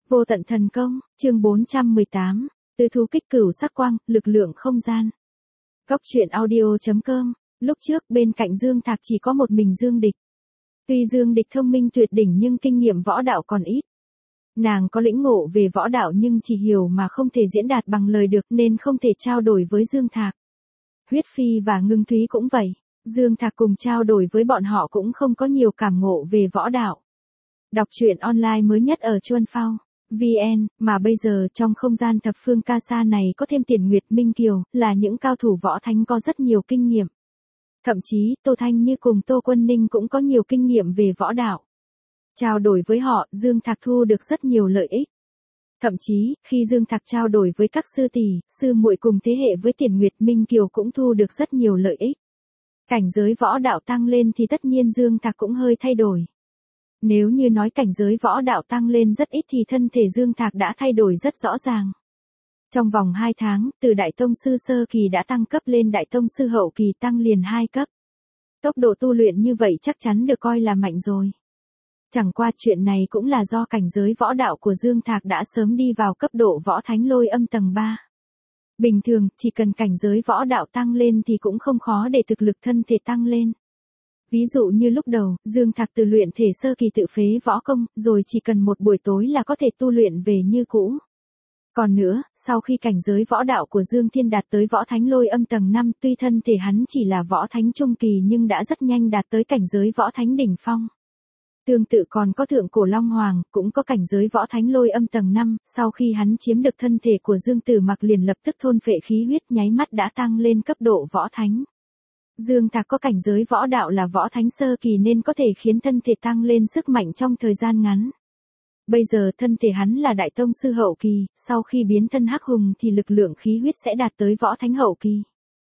Vô tận thần công, chương 418, tứ thú kích cửu sắc quang, lực lượng không gian. Góc truyện audio.com, lúc trước bên cạnh Dương Thạc chỉ có một mình Dương Địch. Tuy Dương Địch thông minh tuyệt đỉnh nhưng kinh nghiệm võ đạo còn ít. Nàng có lĩnh ngộ về võ đạo nhưng chỉ hiểu mà không thể diễn đạt bằng lời được nên không thể trao đổi với Dương Thạc. Huyết Phi và Ngưng Thúy cũng vậy, Dương Thạc cùng trao đổi với bọn họ cũng không có nhiều cảm ngộ về võ đạo. Đọc truyện online mới nhất ở Chuan Phao VN, mà bây giờ trong không gian thập phương ca sa này có thêm Tiền Nguyệt Minh Kiều, là những cao thủ võ thánh có rất nhiều kinh nghiệm. Thậm chí, Tô Thanh Như cùng Tô Quân Ninh cũng có nhiều kinh nghiệm về võ đạo. Trao đổi với họ, Dương Thạc thu được rất nhiều lợi ích. Thậm chí, khi Dương Thạc trao đổi với các sư tỷ, sư muội cùng thế hệ với Tiền Nguyệt Minh Kiều cũng thu được rất nhiều lợi ích. Cảnh giới võ đạo tăng lên thì tất nhiên Dương Thạc cũng hơi thay đổi. Nếu như nói cảnh giới võ đạo tăng lên rất ít thì thân thể Dương Thạc đã thay đổi rất rõ ràng. Trong vòng 2 tháng, từ Đại Tông Sư Sơ Kỳ đã tăng cấp lên Đại Tông Sư Hậu Kỳ tăng liền 2 cấp. Tốc độ tu luyện như vậy chắc chắn được coi là mạnh rồi. Chẳng qua chuyện này cũng là do cảnh giới võ đạo của Dương Thạc đã sớm đi vào cấp độ võ thánh lôi âm tầng 3. Bình thường, chỉ cần cảnh giới võ đạo tăng lên thì cũng không khó để thực lực thân thể tăng lên. Ví dụ như lúc đầu, Dương Thạc từ luyện thể sơ kỳ tự phế võ công, rồi chỉ cần một buổi tối là có thể tu luyện về như cũ. Còn nữa, sau khi cảnh giới võ đạo của Dương Thiên đạt tới võ thánh lôi âm tầng 5, tuy thân thể hắn chỉ là võ thánh trung kỳ nhưng đã rất nhanh đạt tới cảnh giới võ thánh đỉnh phong. Tương tự còn có Thượng Cổ Long Hoàng, cũng có cảnh giới võ thánh lôi âm tầng 5, sau khi hắn chiếm được thân thể của Dương Tử Mặc liền lập tức thôn phệ khí huyết nháy mắt đã tăng lên cấp độ võ thánh. Dương Thạc có cảnh giới võ đạo là võ thánh sơ kỳ nên có thể khiến thân thể tăng lên sức mạnh trong thời gian ngắn. Bây giờ thân thể hắn là Đại Tông Sư Hậu Kỳ, sau khi biến thân hắc hùng thì lực lượng khí huyết sẽ đạt tới võ thánh hậu kỳ.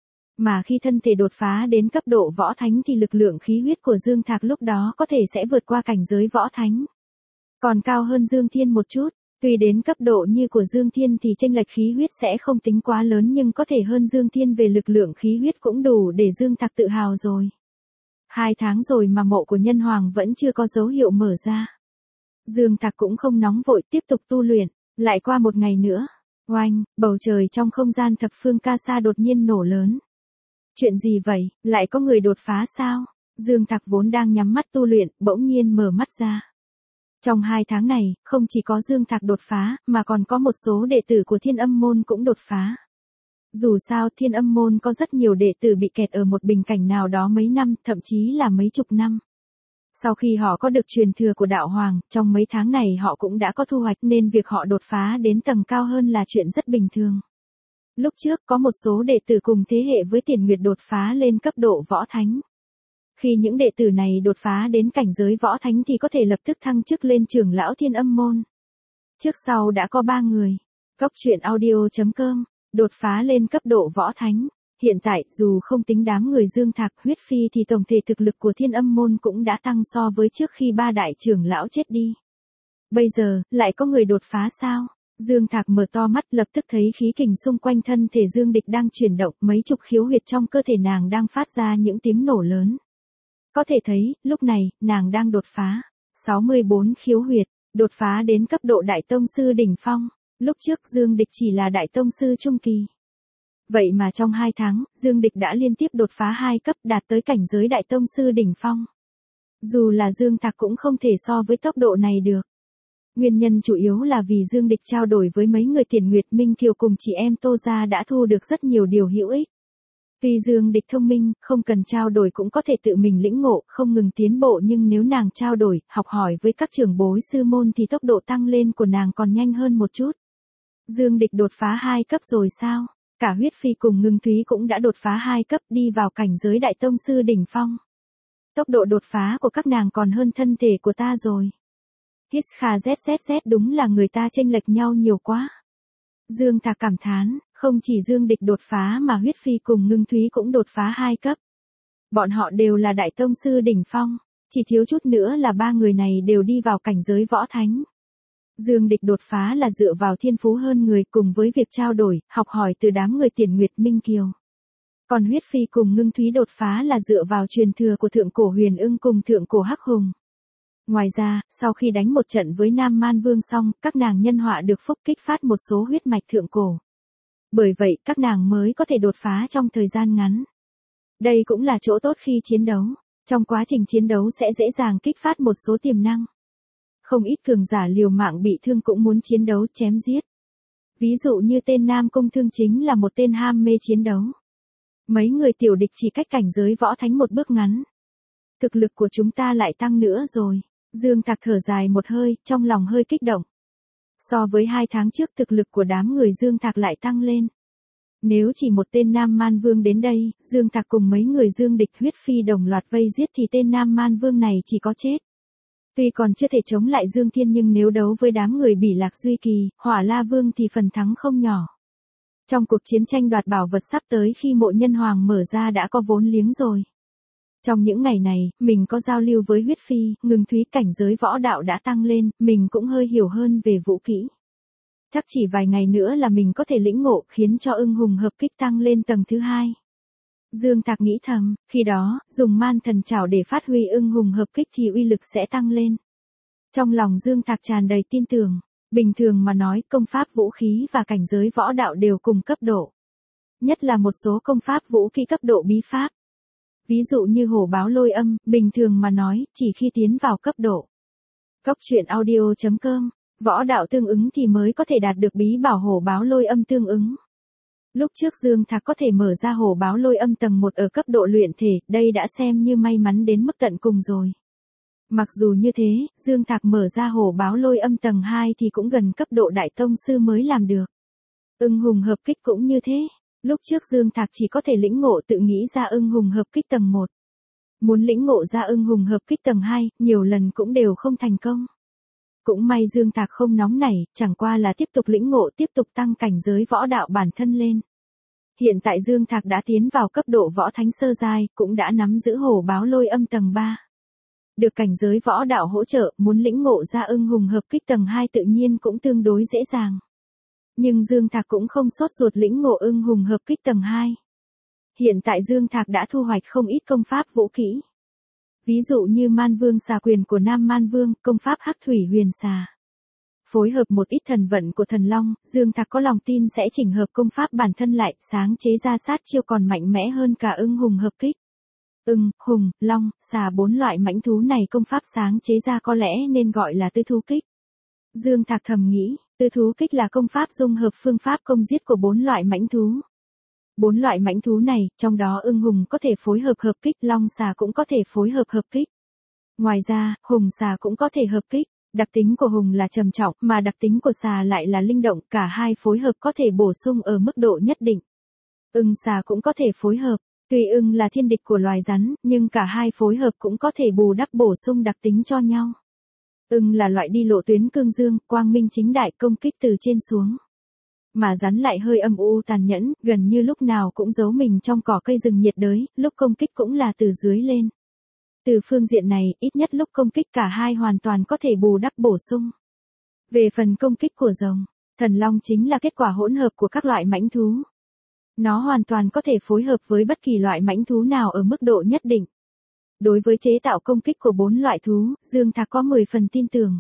Mà khi thân thể đột phá đến cấp độ võ thánh thì lực lượng khí huyết của Dương Thạc lúc đó có thể sẽ vượt qua cảnh giới võ thánh. Còn cao hơn Dương Thiên một chút, tuy đến cấp độ như của Dương Thiên thì chênh lệch khí huyết sẽ không tính quá lớn nhưng có thể hơn Dương Thiên về lực lượng khí huyết cũng đủ để Dương Thạc tự hào rồi. 2 tháng rồi mà mộ của Nhân Hoàng vẫn chưa có dấu hiệu mở ra. Dương Thạc cũng không nóng vội tiếp tục tu luyện, lại qua một ngày nữa. Oanh, bầu trời trong không gian thập phương ca sa đột nhiên nổ lớn. Chuyện gì vậy, lại có người đột phá sao? Dương Thạc vốn đang nhắm mắt tu luyện, bỗng nhiên mở mắt ra. Trong 2 tháng này, không chỉ có Dương Thạc đột phá, mà còn có một số đệ tử của Thiên Âm Môn cũng đột phá. Dù sao Thiên Âm Môn có rất nhiều đệ tử bị kẹt ở một bình cảnh nào đó mấy năm, thậm chí là mấy chục năm. Sau khi họ có được truyền thừa của Đạo Hoàng, trong mấy tháng này họ cũng đã có thu hoạch nên việc họ đột phá đến tầng cao hơn là chuyện rất bình thường. Lúc trước có một số đệ tử cùng thế hệ với Tiền Nguyệt đột phá lên cấp độ võ thánh. Khi những đệ tử này đột phá đến cảnh giới võ thánh thì có thể lập tức thăng chức lên trưởng lão Thiên Âm Môn. Trước sau đã có 3 người. Góc truyện audio.com, đột phá lên cấp độ võ thánh. Hiện tại, dù không tính đám người Dương Thạc, Huyết Phi thì tổng thể thực lực của Thiên Âm Môn cũng đã tăng so với trước khi 3 đại trưởng lão chết đi. Bây giờ, lại có người đột phá sao? Dương Thạc mở to mắt lập tức thấy khí kình xung quanh thân thể Dương Địch đang chuyển động, mấy chục khiếu huyệt trong cơ thể nàng đang phát ra những tiếng nổ lớn. Có thể thấy, lúc này, nàng đang đột phá. 64 khiếu huyệt, đột phá đến cấp độ Đại Tông Sư đỉnh phong. Lúc trước Dương Địch chỉ là Đại Tông Sư trung kỳ. Vậy mà trong 2 tháng, Dương Địch đã liên tiếp đột phá 2 cấp đạt tới cảnh giới Đại Tông Sư đỉnh phong. Dù là Dương Thạc cũng không thể so với tốc độ này được. Nguyên nhân chủ yếu là vì Dương Địch trao đổi với mấy người Tiền Nguyệt Minh Kiều cùng chị em Tô Gia đã thu được rất nhiều điều hữu ích. Tuy Dương Địch thông minh, không cần trao đổi cũng có thể tự mình lĩnh ngộ, không ngừng tiến bộ nhưng nếu nàng trao đổi, học hỏi với các trưởng bối sư môn thì tốc độ tăng lên của nàng còn nhanh hơn một chút. Dương Địch đột phá 2 cấp rồi sao? Cả Huyết Phi cùng Ngưng Thúy cũng đã đột phá 2 cấp đi vào cảnh giới Đại Tông Sư đỉnh phong. Tốc độ đột phá của các nàng còn hơn thân thể của ta rồi. Hít kha zzz đúng là người ta chênh lệch nhau nhiều quá. Dương Thạc cảm thán, không chỉ Dương Địch đột phá mà Huyết Phi cùng Ngưng Thúy cũng đột phá 2 cấp. Bọn họ đều là Đại Tông Sư đỉnh phong, chỉ thiếu chút nữa là 3 người này đều đi vào cảnh giới võ thánh. Dương Địch đột phá là dựa vào thiên phú hơn người cùng với việc trao đổi, học hỏi từ đám người Tiền Nguyệt Minh Kiều. Còn Huyết Phi cùng Ngưng Thúy đột phá là dựa vào truyền thừa của Thượng Cổ Huyền Ưng cùng Thượng Cổ Hắc Hùng. Ngoài ra, sau khi đánh một trận với Nam Man Vương xong, các nàng nhân họa được phúc kích phát một số huyết mạch thượng cổ. Bởi vậy, các nàng mới có thể đột phá trong thời gian ngắn. Đây cũng là chỗ tốt khi chiến đấu. Trong quá trình chiến đấu sẽ dễ dàng kích phát một số tiềm năng. Không ít cường giả liều mạng bị thương cũng muốn chiến đấu chém giết. Ví dụ như tên Nam Cung Thương chính là một tên ham mê chiến đấu. Mấy người tiểu địch chỉ cách cảnh giới võ thánh một bước ngắn. Thực lực của chúng ta lại tăng nữa rồi. Dương Thạc thở dài một hơi, trong lòng hơi kích động. So với 2 tháng trước thực lực của đám người Dương Thạc lại tăng lên. Nếu chỉ một tên Nam Man Vương đến đây, Dương Thạc cùng mấy người Dương địch huyết phi đồng loạt vây giết thì tên Nam Man Vương này chỉ có chết. Tuy còn chưa thể chống lại Dương Thiên nhưng nếu đấu với đám người Bỉ Lạc Duy Kỳ, Hỏa La Vương thì phần thắng không nhỏ. Trong cuộc chiến tranh đoạt bảo vật sắp tới khi Mộ Nhân Hoàng mở ra đã có vốn liếng rồi. Trong những ngày này, mình có giao lưu với huyết phi, ngừng thúy cảnh giới võ đạo đã tăng lên, mình cũng hơi hiểu hơn về vũ kỹ. Chắc chỉ vài ngày nữa là mình có thể lĩnh ngộ khiến cho ưng hùng hợp kích tăng lên tầng thứ 2. Dương Thạc nghĩ thầm, khi đó, dùng man thần trảo để phát huy ưng hùng hợp kích thì uy lực sẽ tăng lên. Trong lòng Dương Thạc tràn đầy tin tưởng, bình thường mà nói công pháp vũ khí và cảnh giới võ đạo đều cùng cấp độ. Nhất là một số công pháp vũ kỹ cấp độ bí pháp. Ví dụ như hổ báo lôi âm, bình thường mà nói, chỉ khi tiến vào cấp độ. Cốc truyện audio.com, võ đạo tương ứng thì mới có thể đạt được bí bảo hổ báo lôi âm tương ứng. Lúc trước Dương Thạc có thể mở ra hổ báo lôi âm tầng 1 ở cấp độ luyện thể, đây đã xem như may mắn đến mức tận cùng rồi. Mặc dù như thế, Dương Thạc mở ra hổ báo lôi âm tầng 2 thì cũng gần cấp độ đại tông sư mới làm được. Ưng hùng hợp kích cũng như thế. Lúc trước Dương Thạc chỉ có thể lĩnh ngộ tự nghĩ ra ưng hùng hợp kích tầng 1. Muốn lĩnh ngộ ra ưng hùng hợp kích tầng 2, nhiều lần cũng đều không thành công. Cũng may Dương Thạc không nóng nảy, chẳng qua là tiếp tục lĩnh ngộ tiếp tục tăng cảnh giới võ đạo bản thân lên. Hiện tại Dương Thạc đã tiến vào cấp độ võ thánh sơ giai, cũng đã nắm giữ hổ báo lôi âm tầng 3. Được cảnh giới võ đạo hỗ trợ, muốn lĩnh ngộ ra ưng hùng hợp kích tầng 2 tự nhiên cũng tương đối dễ dàng. Nhưng Dương Thạc cũng không sốt ruột lĩnh ngộ ưng hùng hợp kích tầng 2. Hiện tại Dương Thạc đã thu hoạch không ít công pháp vũ kỹ. Ví dụ như Man Vương xà quyền của Nam Man Vương, công pháp Hắc Thủy Huyền Xà. Phối hợp một ít thần vận của thần long, Dương Thạc có lòng tin sẽ chỉnh hợp công pháp bản thân lại, sáng chế ra sát chiêu còn mạnh mẽ hơn cả ưng hùng hợp kích. Ưng, hùng, long, xà 4 loại mãnh thú này công pháp sáng chế ra có lẽ nên gọi là tư thú kích. Dương Thạc thầm nghĩ, tư thú kích là công pháp dung hợp phương pháp công giết của 4 loại mãnh thú. 4 loại mãnh thú này, trong đó ưng hùng có thể phối hợp hợp kích, long xà cũng có thể phối hợp hợp kích. Ngoài ra, hùng xà cũng có thể hợp kích. Đặc tính của hùng là trầm trọng, mà đặc tính của xà lại là linh động, cả hai phối hợp có thể bổ sung ở mức độ nhất định. Ưng xà cũng có thể phối hợp, tuy ưng là thiên địch của loài rắn, nhưng cả hai phối hợp cũng có thể bù đắp bổ sung đặc tính cho nhau. Ưng là loại đi lộ tuyến cương dương, quang minh chính đại, công kích từ trên xuống. Mà rắn lại hơi âm u tàn nhẫn, gần như lúc nào cũng giấu mình trong cỏ cây rừng nhiệt đới, lúc công kích cũng là từ dưới lên. Từ phương diện này, ít nhất lúc công kích cả hai hoàn toàn có thể bù đắp bổ sung. Về phần công kích của rồng, thần long chính là kết quả hỗn hợp của các loại mãnh thú. Nó hoàn toàn có thể phối hợp với bất kỳ loại mãnh thú nào ở mức độ nhất định. Đối với chế tạo công kích của 4 loại thú, Dương Thạc có 10 phần tin tưởng.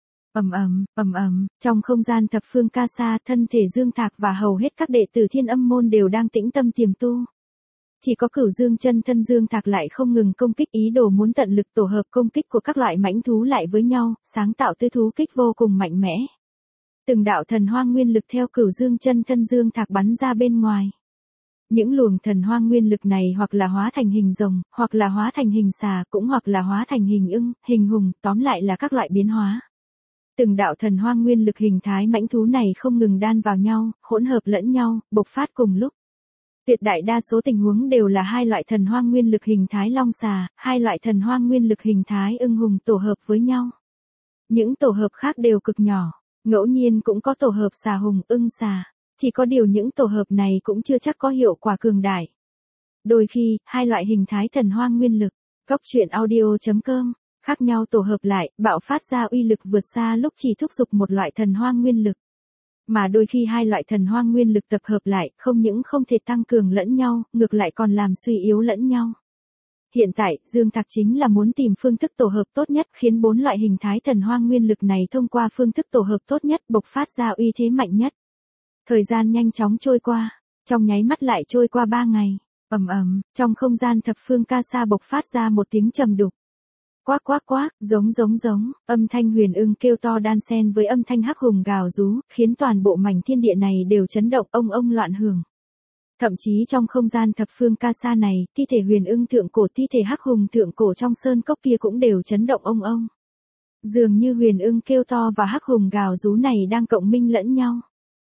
Trong không gian thập phương ca sa, thân thể Dương Thạc và hầu hết các đệ tử Thiên Âm môn đều đang tĩnh tâm tiềm tu. Chỉ có Cửu Dương chân thân Dương Thạc lại không ngừng công kích, ý đồ muốn tận lực tổ hợp công kích của các loại mãnh thú lại với nhau, sáng tạo tư thú kích vô cùng mạnh mẽ. Từng đạo thần hoang nguyên lực theo Cửu Dương chân thân Dương Thạc bắn ra bên ngoài. Những luồng thần hoang nguyên lực này hoặc là hóa thành hình rồng, hoặc là hóa thành hình xà, cũng hoặc là hóa thành hình ưng, hình hùng, tóm lại là các loại biến hóa. Từng đạo thần hoang nguyên lực hình thái mãnh thú này không ngừng đan vào nhau, hỗn hợp lẫn nhau, bộc phát cùng lúc. Tuyệt đại đa số tình huống đều là hai loại thần hoang nguyên lực hình thái long xà, hai loại thần hoang nguyên lực hình thái ưng hùng tổ hợp với nhau. Những tổ hợp khác đều cực nhỏ, ngẫu nhiên cũng có tổ hợp xà hùng, ưng xà. Chỉ có điều những tổ hợp này cũng chưa chắc có hiệu quả cường đại. Đôi khi, hai loại hình thái thần hoang nguyên lực, cốc truyện audio.com, khác nhau tổ hợp lại, bạo phát ra uy lực vượt xa lúc chỉ thúc giục một loại thần hoang nguyên lực. Mà đôi khi hai loại thần hoang nguyên lực tập hợp lại, không những không thể tăng cường lẫn nhau, ngược lại còn làm suy yếu lẫn nhau. Hiện tại, Dương Thạc chính là muốn tìm phương thức tổ hợp tốt nhất khiến 4 loại hình thái thần hoang nguyên lực này thông qua phương thức tổ hợp tốt nhất bộc phát ra uy thế mạnh nhất. Thời gian nhanh chóng trôi qua, trong nháy mắt lại trôi qua 3 ngày. Trong không gian thập phương ca sa bộc phát ra một tiếng trầm đục. Quác quác quác, giống, âm thanh huyền ưng kêu to đan xen với âm thanh hắc hùng gào rú, khiến toàn bộ mảnh thiên địa này đều chấn động ông loạn hưởng. Thậm chí trong không gian thập phương ca sa này, thi thể huyền ưng thượng cổ thi thể hắc hùng thượng cổ trong sơn cốc kia cũng đều chấn động ông. Dường như huyền ưng kêu to và hắc hùng gào rú này đang cộng minh lẫn nhau.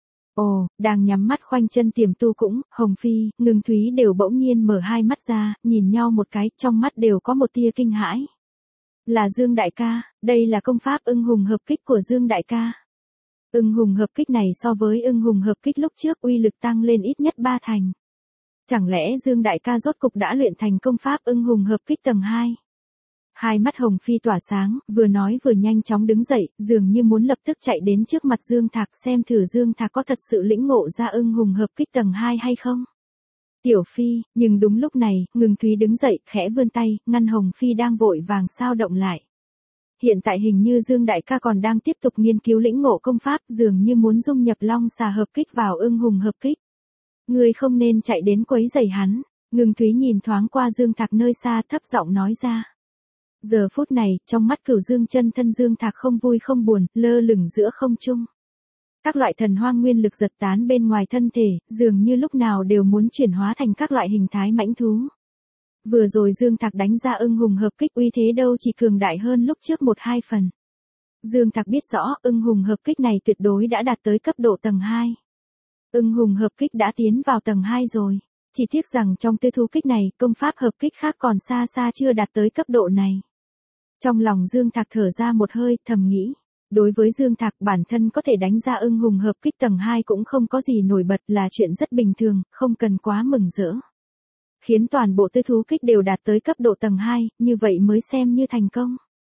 Đang nhắm mắt khoanh chân tiềm tu cũng, Hồng Phi, Ngưng Thúy đều bỗng nhiên mở hai mắt ra, nhìn nhau một cái, trong mắt đều có một tia kinh hãi. Là Dương đại ca, đây là công pháp ưng hùng hợp kích của Dương đại ca. Ưng hùng hợp kích này so với ưng hùng hợp kích lúc trước uy lực tăng lên ít nhất 3 thành. Chẳng lẽ Dương đại ca rốt cục đã luyện thành công pháp ưng hùng hợp kích tầng 2? Hai mắt Hồng Phi tỏa sáng, vừa nói vừa nhanh chóng đứng dậy, dường như muốn lập tức chạy đến trước mặt Dương Thạc xem thử Dương Thạc có thật sự lĩnh ngộ ra ưng hùng hợp kích tầng 2 hay không. Tiểu Phi, nhưng đúng lúc này, Ngưng Thúy đứng dậy, khẽ vươn tay, ngăn Hồng Phi đang vội vàng sao động lại. Hiện tại hình như Dương đại ca còn đang tiếp tục nghiên cứu lĩnh ngộ công pháp, dường như muốn dung nhập long xà hợp kích vào ưng hùng hợp kích. Ngươi không nên chạy đến quấy rầy hắn. Ngưng Thúy nhìn thoáng qua Dương Thạc nơi xa thấp giọng nói ra. Giờ phút này, trong mắt Cửu Dương chân thân Dương Thạc không vui không buồn, lơ lửng giữa không trung. Các loại thần hoang nguyên lực giật tán bên ngoài thân thể, dường như lúc nào đều muốn chuyển hóa thành các loại hình thái mãnh thú. Vừa rồi Dương Thạc đánh ra ưng hùng hợp kích uy thế đâu chỉ cường đại hơn lúc trước 1-2 phần. Dương Thạc biết rõ ưng hùng hợp kích này tuyệt đối đã đạt tới cấp độ tầng 2. Ưng hùng hợp kích đã tiến vào tầng 2 rồi. Chỉ tiếc rằng trong tư thú kích này, công pháp hợp kích khác còn xa xa chưa đạt tới cấp độ này. Trong lòng Dương Thạc thở ra một hơi, thầm nghĩ. Đối với Dương Thạc bản thân có thể đánh ra ưng hùng hợp kích tầng 2 cũng không có gì nổi bật là chuyện rất bình thường, không cần quá mừng rỡ. Khiến toàn bộ tư thú kích đều đạt tới cấp độ tầng 2, như vậy mới xem như thành công.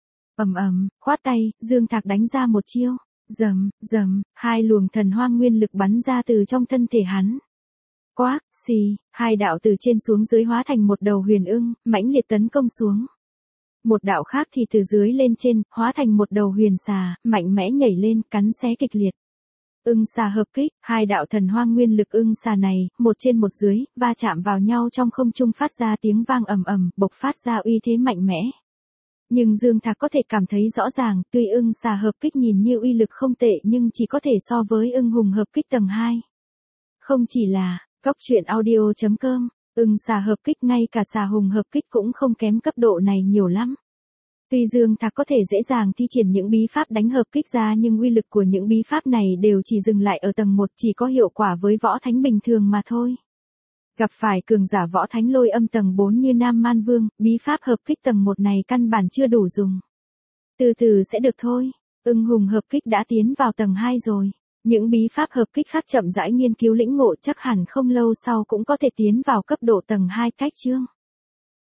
Khoát tay, Dương Thạc đánh ra một chiêu. Rầm, hai luồng thần hoang nguyên lực bắn ra từ trong thân thể hắn. Quác, xì, hai đạo từ trên xuống dưới hóa thành một đầu huyền ưng, mãnh liệt tấn công xuống. Một đạo khác thì từ dưới lên trên, hóa thành một đầu huyền xà, mạnh mẽ nhảy lên, cắn xé kịch liệt. Ưng xà hợp kích, hai đạo thần hoang nguyên lực ưng xà này, một trên một dưới, va chạm vào nhau trong không trung phát ra tiếng vang ầm, bộc phát ra uy thế mạnh mẽ. Nhưng Dương Thạc có thể cảm thấy rõ ràng, tuy ưng xà hợp kích nhìn như uy lực không tệ nhưng chỉ có thể so với ưng hùng hợp kích tầng 2. Không chỉ là, Goctruyện.audio.com, ưng xà hợp kích ngay cả xà hùng hợp kích cũng không kém cấp độ này nhiều lắm. Tuy Dương Thạc có thể dễ dàng thi triển những bí pháp đánh hợp kích ra nhưng uy lực của những bí pháp này đều chỉ dừng lại ở tầng 1, chỉ có hiệu quả với võ thánh bình thường mà thôi. Gặp phải cường giả võ thánh lôi âm tầng 4 như Nam Man Vương, bí pháp hợp kích tầng 1 này căn bản chưa đủ dùng. Từ từ sẽ được thôi, ưng hùng hợp kích đã tiến vào tầng 2 rồi. Những bí pháp hợp kích khác chậm rãi nghiên cứu lĩnh ngộ chắc hẳn không lâu sau cũng có thể tiến vào cấp độ tầng 2 cách chương.